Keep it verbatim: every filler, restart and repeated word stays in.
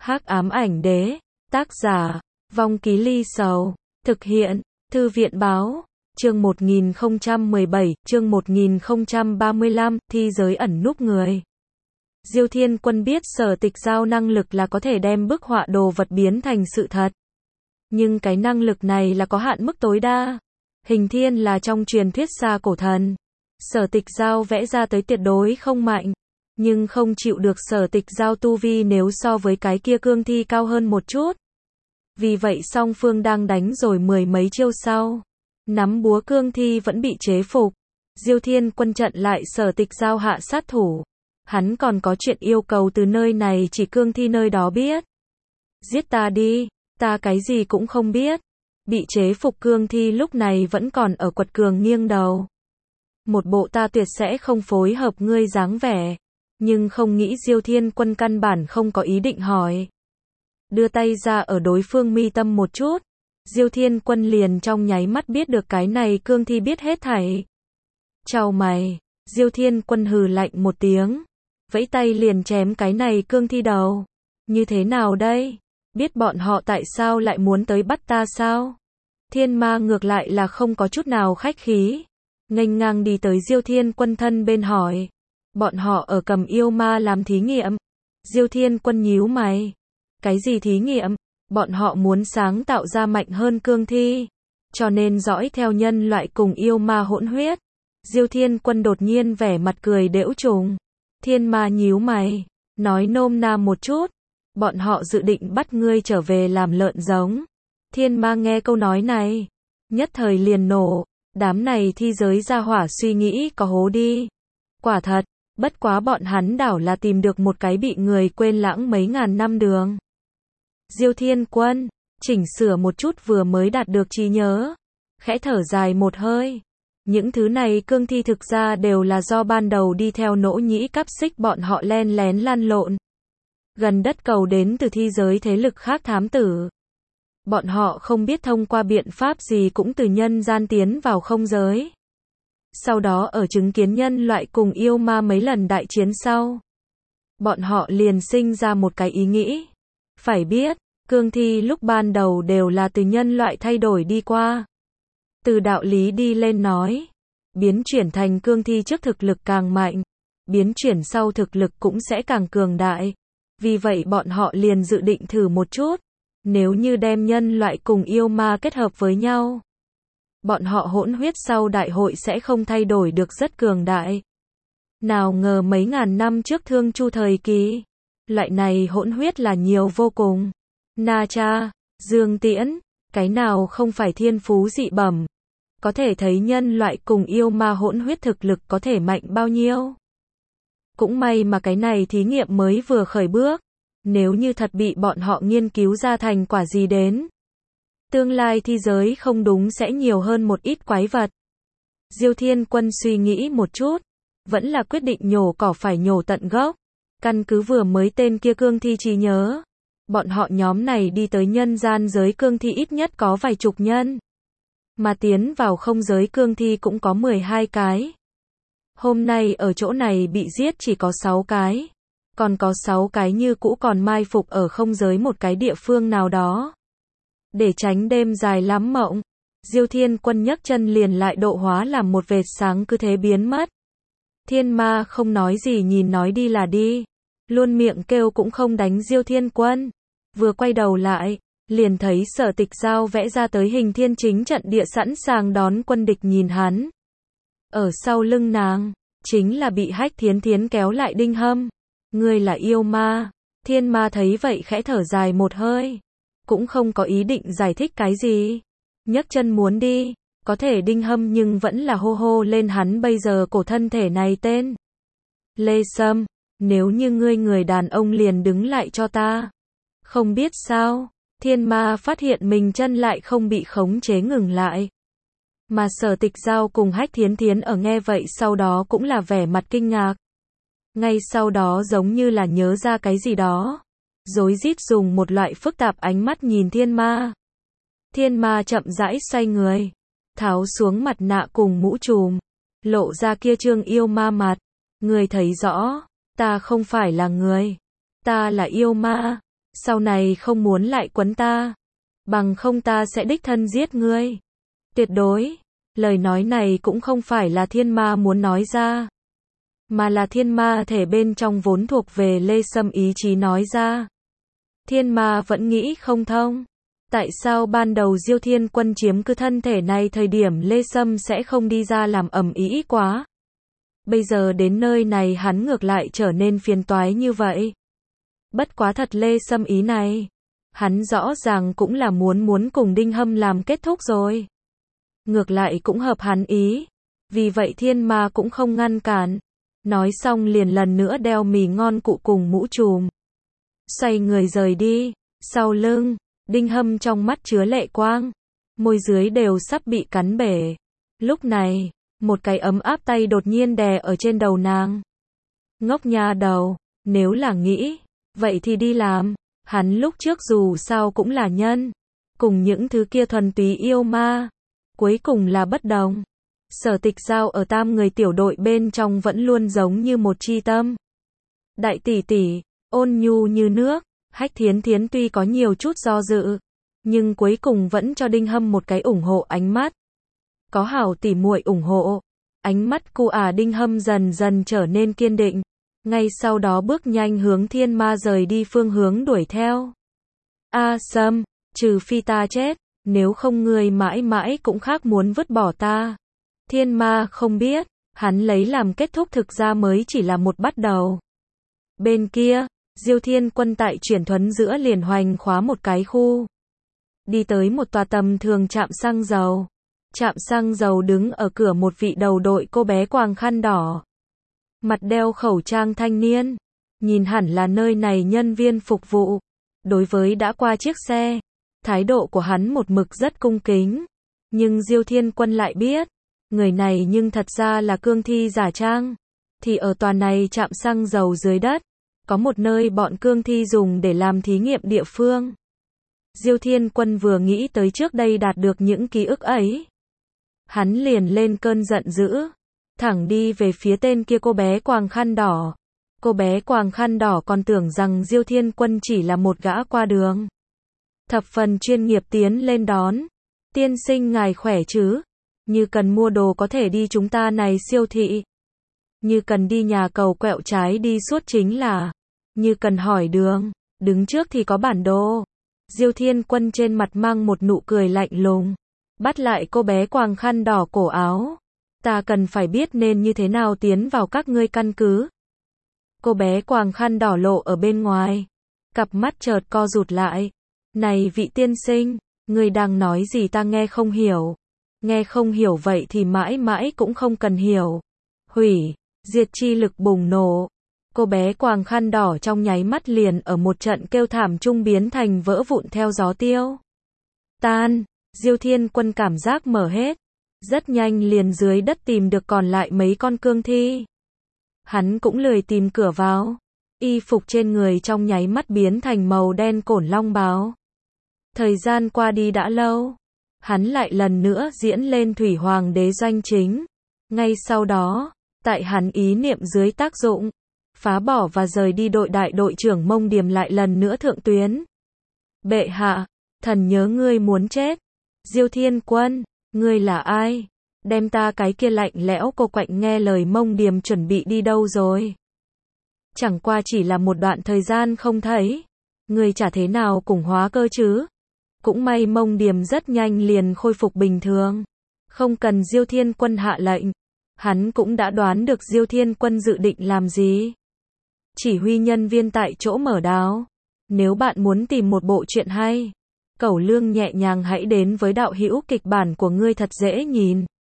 Hắc ám ảnh đế, tác giả, Vong Ký Ly Sầu, thực hiện, Thư viện báo, chương một nghìn không trăm mười bảy, chương một nghìn không trăm ba mươi lăm, thi giới ẩn núp người. Diêu Thiên Quân biết Sở Tịch Giao năng lực là có thể đem bức họa đồ vật biến thành sự thật. Nhưng cái năng lực này là có hạn mức tối đa. Hình thiên là trong truyền thuyết xa cổ thần. Sở Tịch Giao vẽ ra tới tuyệt đối không mạnh. Nhưng không chịu được Sở Tịch Giao tu vi nếu so với cái kia cương thi cao hơn một chút. Vì vậy song phương đang đánh rồi mười mấy chiêu sau. Nắm búa cương thi vẫn bị chế phục. Diêu Thiên Quân chặn lại Sở Tịch Giao hạ sát thủ. Hắn còn có chuyện yêu cầu từ nơi này chỉ cương thi nơi đó biết. Giết ta đi, ta cái gì cũng không biết. Bị chế phục cương thi lúc này vẫn còn ở quật cường nghiêng đầu. Một bộ ta tuyệt sẽ không phối hợp ngươi dáng vẻ. Nhưng không nghĩ Diêu Thiên Quân căn bản không có ý định hỏi. Đưa tay ra ở đối phương mi tâm một chút. Diêu Thiên Quân liền trong nháy mắt biết được cái này cương thi biết hết thảy. Chào mày, Diêu Thiên Quân hừ lạnh một tiếng. Vẫy tay liền chém cái này cương thi đầu. Như thế nào đây? Biết bọn họ tại sao lại muốn tới bắt ta sao? Thiên ma ngược lại là không có chút nào khách khí. Nghênh ngang đi tới Diêu Thiên Quân thân bên hỏi. Bọn họ ở cầm yêu ma làm thí nghiệm. Diêu Thiên Quân nhíu mày. Cái gì thí nghiệm? Bọn họ muốn sáng tạo ra mạnh hơn cương thi. Cho nên dõi theo nhân loại cùng yêu ma hỗn huyết. Diêu Thiên Quân đột nhiên vẻ mặt cười đễu trùng. Thiên ma nhíu mày. Nói nôm na một chút. Bọn họ dự định bắt ngươi trở về làm lợn giống. Thiên ma nghe câu nói này. Nhất thời liền nổ. Đám này thi giới ra hỏa suy nghĩ có hố đi. Quả thật. Bất quá bọn hắn đảo là tìm được một cái bị người quên lãng mấy ngàn năm đường. Diêu Thiên Quân, chỉnh sửa một chút vừa mới đạt được trí nhớ. Khẽ thở dài một hơi. Những thứ này cương thi thực ra đều là do ban đầu đi theo nỗ nhĩ cắp xích bọn họ len lén lăn lộn. Gần đất cầu đến từ thi giới thế lực khác thám tử. Bọn họ không biết thông qua biện pháp gì cũng từ nhân gian tiến vào không giới. Sau đó ở chứng kiến nhân loại cùng yêu ma mấy lần đại chiến sau. Bọn họ liền sinh ra một cái ý nghĩ. Phải biết, cương thi lúc ban đầu đều là từ nhân loại thay đổi đi qua. Từ đạo lý đi lên nói. Biến chuyển thành cương thi trước thực lực càng mạnh. Biến chuyển sau thực lực cũng sẽ càng cường đại. Vì vậy bọn họ liền dự định thử một chút. Nếu như đem nhân loại cùng yêu ma kết hợp với nhau. Bọn họ hỗn huyết sau đại hội sẽ không thay đổi được rất cường đại. Nào ngờ mấy ngàn năm trước Thương Chu thời kỳ. Loại này hỗn huyết là nhiều vô cùng. Na Cha, Dương Tiễn, cái nào không phải thiên phú dị bẩm. Có thể thấy nhân loại cùng yêu ma hỗn huyết thực lực có thể mạnh bao nhiêu. Cũng may mà cái này thí nghiệm mới vừa khởi bước. Nếu như thật bị bọn họ nghiên cứu ra thành quả gì đến. Tương lai thi giới không đúng sẽ nhiều hơn một ít quái vật. Diêu Thiên Quân suy nghĩ một chút. Vẫn là quyết định nhổ cỏ phải nhổ tận gốc. Căn cứ vừa mới tên kia cương thi trí nhớ. Bọn họ nhóm này đi tới nhân gian giới cương thi ít nhất có vài chục nhân. Mà tiến vào không giới cương thi cũng có mười hai cái. Hôm nay ở chỗ này bị giết chỉ có sáu cái. Còn có sáu cái như cũ còn mai phục ở không giới một cái địa phương nào đó. Để tránh đêm dài lắm mộng. Diêu Thiên Quân nhấc chân liền lại độ hóa làm một vệt sáng cứ thế biến mất. Thiên ma không nói gì nhìn nói đi là đi. Luôn miệng kêu cũng không đánh Diêu Thiên Quân. Vừa quay đầu lại, liền thấy Sở Tịch Giao vẽ ra tới hình thiên chính trận địa sẵn sàng đón quân địch nhìn hắn. Ở sau lưng nàng, chính là bị Hách Thiến Thiến kéo lại Đinh Hâm. Ngươi là yêu ma. Thiên ma thấy vậy khẽ thở dài một hơi. Cũng không có ý định giải thích cái gì. Nhấc chân muốn đi. Có thể Đinh Hâm nhưng vẫn là hô hô lên hắn bây giờ cổ thân thể này tên. Lê Sâm, nếu như ngươi người đàn ông liền đứng lại cho ta. Không biết sao, thiên ma phát hiện mình chân lại không bị khống chế ngừng lại. Mà Sở Tịch Giao cùng Hách Thiến Thiến ở nghe vậy sau đó cũng là vẻ mặt kinh ngạc. Ngay sau đó giống như là nhớ ra cái gì đó. Rối rít dùng một loại phức tạp ánh mắt nhìn thiên ma. Thiên ma chậm rãi xoay người. Tháo xuống mặt nạ cùng mũ trùm. Lộ ra kia trương yêu ma mặt. Người thấy rõ. Ta không phải là người. Ta là yêu ma. sau này không muốn lại quấn ta, bằng không ta sẽ đích thân giết ngươi. Tuyệt đối, lời nói này cũng không phải là thiên ma muốn nói ra, mà là thiên ma thể bên trong vốn thuộc về Lê Sâm ý chí nói ra. Thiên ma vẫn nghĩ không thông. Tại sao ban đầu Diêu Thiên Quân chiếm cứ thân thể này thời điểm Lê Sâm sẽ không đi ra làm ầm ĩ quá. Bây giờ đến nơi này hắn ngược lại trở nên phiền toái như vậy. Bất quá thật Lê Sâm ý này. Hắn rõ ràng cũng là muốn muốn cùng Đinh Hâm làm kết thúc rồi. Ngược lại cũng hợp hắn ý. Vì vậy thiên ma cũng không ngăn cản. Nói xong liền lần nữa đeo mì ngon cụ cùng mũ trùm. Xoay người rời đi. Sau lưng, Đinh Hâm trong mắt chứa lệ quang. Môi dưới đều sắp bị cắn bể. Lúc này, một cái ấm áp tay đột nhiên đè ở trên đầu nàng. Ngốc nha đầu, nếu là nghĩ, vậy thì đi làm. Hắn lúc trước dù sao cũng là nhân. Cùng những thứ kia thuần túy yêu ma. Cuối cùng là bất đồng. Sở Tịch Giao ở tam người tiểu đội bên trong vẫn luôn giống như một chi tâm. Đại tỷ tỷ, ôn nhu như nước. Hách Thiến Thiến tuy có nhiều chút do dự, nhưng cuối cùng vẫn cho Đinh Hâm một cái ủng hộ ánh mắt. Có hảo tỉ muội ủng hộ, ánh mắt cu à Đinh Hâm dần dần trở nên kiên định. Ngay sau đó bước nhanh hướng thiên ma rời đi phương hướng đuổi theo. A Sâm, trừ phi ta chết, nếu không ngươi mãi mãi cũng khác muốn vứt bỏ ta. Thiên ma không biết, hắn lấy làm kết thúc thực ra mới chỉ là một bắt đầu. Bên kia, Diêu Thiên Quân tại chuyển thuấn giữa liền hoành khóa một cái khu. Đi tới một tòa tầm thường trạm xăng dầu. Trạm xăng dầu đứng ở cửa một vị đầu đội cô bé quàng khăn đỏ. Mặt đeo khẩu trang thanh niên. Nhìn hẳn là nơi này nhân viên phục vụ. Đối với đã qua chiếc xe, thái độ của hắn một mực rất cung kính. Nhưng Diêu Thiên Quân lại biết, người này nhưng thật ra là cương thi giả trang. Thì ở tòa này trạm xăng dầu dưới đất. Có một nơi bọn cương thi dùng để làm thí nghiệm địa phương. Diêu Thiên Quân vừa nghĩ tới trước đây đạt được những ký ức ấy. Hắn liền lên cơn giận dữ. Thẳng đi về phía tên kia cô bé quàng khăn đỏ. Cô bé quàng khăn đỏ còn tưởng rằng Diêu Thiên Quân chỉ là một gã qua đường. Thập phần chuyên nghiệp tiến lên đón. Tiên sinh ngài khỏe chứ? Như cần mua đồ có thể đi chúng ta này siêu thị. Như cần đi nhà cầu quẹo trái đi suốt chính là. Như cần hỏi đường, đứng trước thì có bản đồ. Diêu Thiên Quân trên mặt mang một nụ cười lạnh lùng. Bắt lại cô bé quàng khăn đỏ cổ áo. Ta cần phải biết nên như thế nào tiến vào các ngươi căn cứ. Cô bé quàng khăn đỏ lộ ở bên ngoài. Cặp mắt chợt co rụt lại. Này vị tiên sinh, ngươi đang nói gì ta nghe không hiểu. Nghe không hiểu vậy thì mãi mãi cũng không cần hiểu. Hủy. Diệt chi lực bùng nổ. Cô bé quàng khăn đỏ trong nháy mắt liền ở một trận kêu thảm trung biến thành vỡ vụn theo gió tiêu. Tan. Diêu Thiên Quân cảm giác mở hết. Rất nhanh liền dưới đất tìm được còn lại mấy con cương thi. Hắn cũng lười tìm cửa vào. Y phục trên người trong nháy mắt biến thành màu đen cổn long bào. Thời gian qua đi đã lâu. Hắn lại lần nữa diễn lên Thủy Hoàng đế doanh chính. Ngay sau đó, tại hắn ý niệm dưới tác dụng, phá bỏ và rời đi đội đại đội trưởng Mông Điềm lại lần nữa thượng tuyến. Bệ hạ, thần nhớ ngươi muốn chết. Diêu Thiên Quân, ngươi là ai? Đem ta cái kia lạnh lẽo cô quạnh nghe lời Mông Điềm chuẩn bị đi đâu rồi? Chẳng qua chỉ là một đoạn thời gian không thấy. Ngươi chả thế nào cùng hóa cơ chứ? Cũng may Mông Điềm rất nhanh liền khôi phục bình thường. Không cần Diêu Thiên Quân hạ lệnh. Hắn cũng đã đoán được Diêu Thiên Quân dự định làm gì. Chỉ huy nhân viên tại chỗ mở đáo. Nếu bạn muốn tìm một bộ truyện hay, Cẩu Lương nhẹ nhàng hãy đến với đạo hữu kịch bản của ngươi thật dễ nhìn.